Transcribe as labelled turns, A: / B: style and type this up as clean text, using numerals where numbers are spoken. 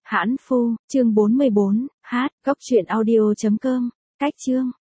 A: Hãn phu, chương 44, hát, góc truyện audio.com, cách chương.